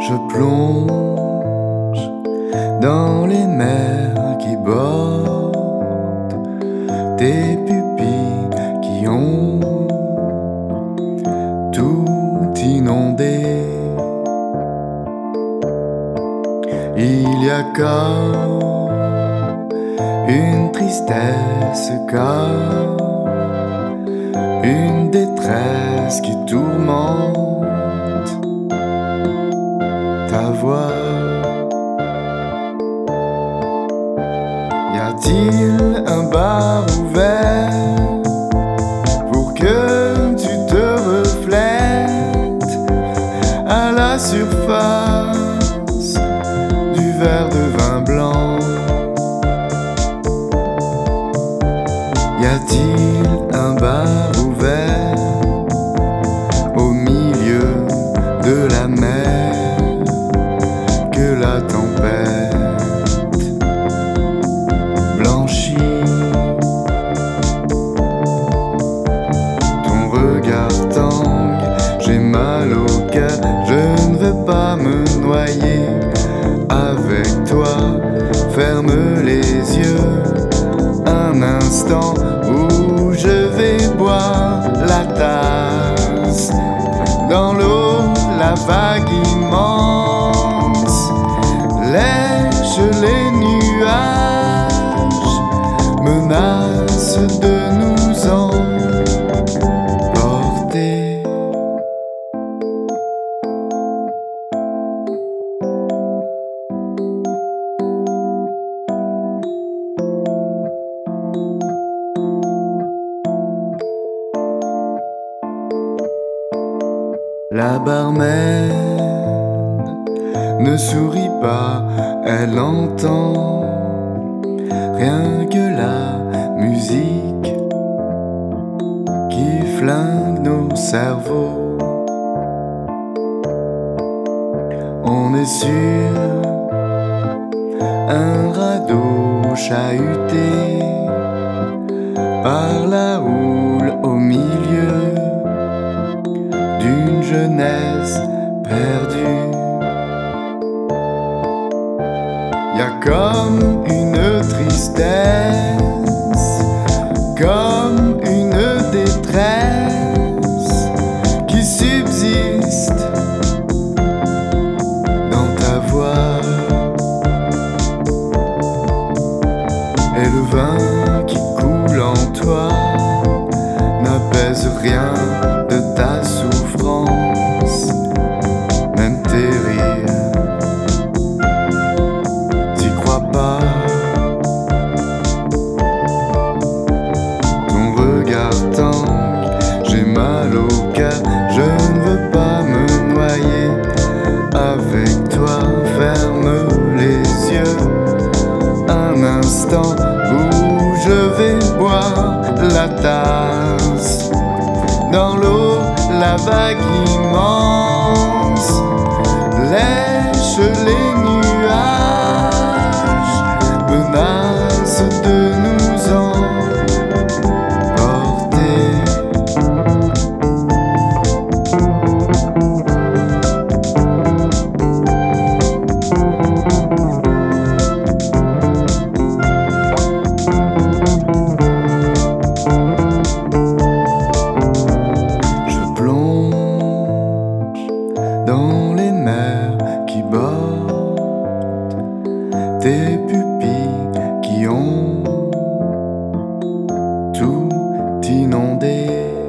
Je plonge dans les mers qui bordent tes pupilles qui ont tout inondé. Il y a comme une tristesse, comme une détresse qui tourmente ta voix. Y a-t-il un bar ouvert pour que tu te reflètes à la surface du verre de vin blanc? Y a-t-il un bar ouvert au milieu de la mer que la tempête blanchit? Ton regard tangue, j'ai mal au cœur, je ne veux pas me noyer avec toi. Ferme les yeux un instant où je vais boire la tasse. Dans l'eau, la vague immense lèche les nuages, menace de nous emporter. La barmaid ne sourit pas, elle entend rien que la musique qui flingue nos cerveaux. On est sur un radeau chahuté par la houle au milieu d'une jeunesse perdue. Y a comme une tristesse, comme une détresse qui subsiste dans ta voix. Et le vin qui coule en toi n'apaise rien de ta souffrance, même tes rires. T'y crois pas? Ton regard tangue, j'ai mal au cœur, je ne veux pas me noyer avec toi. Ferme les yeux un instant où je vais boire la tasse. Dans l'eau, la vague immense lèche les nuages, menace de nous emporter. Dans les mers qui bordent tes pupilles qui ont tout inondé.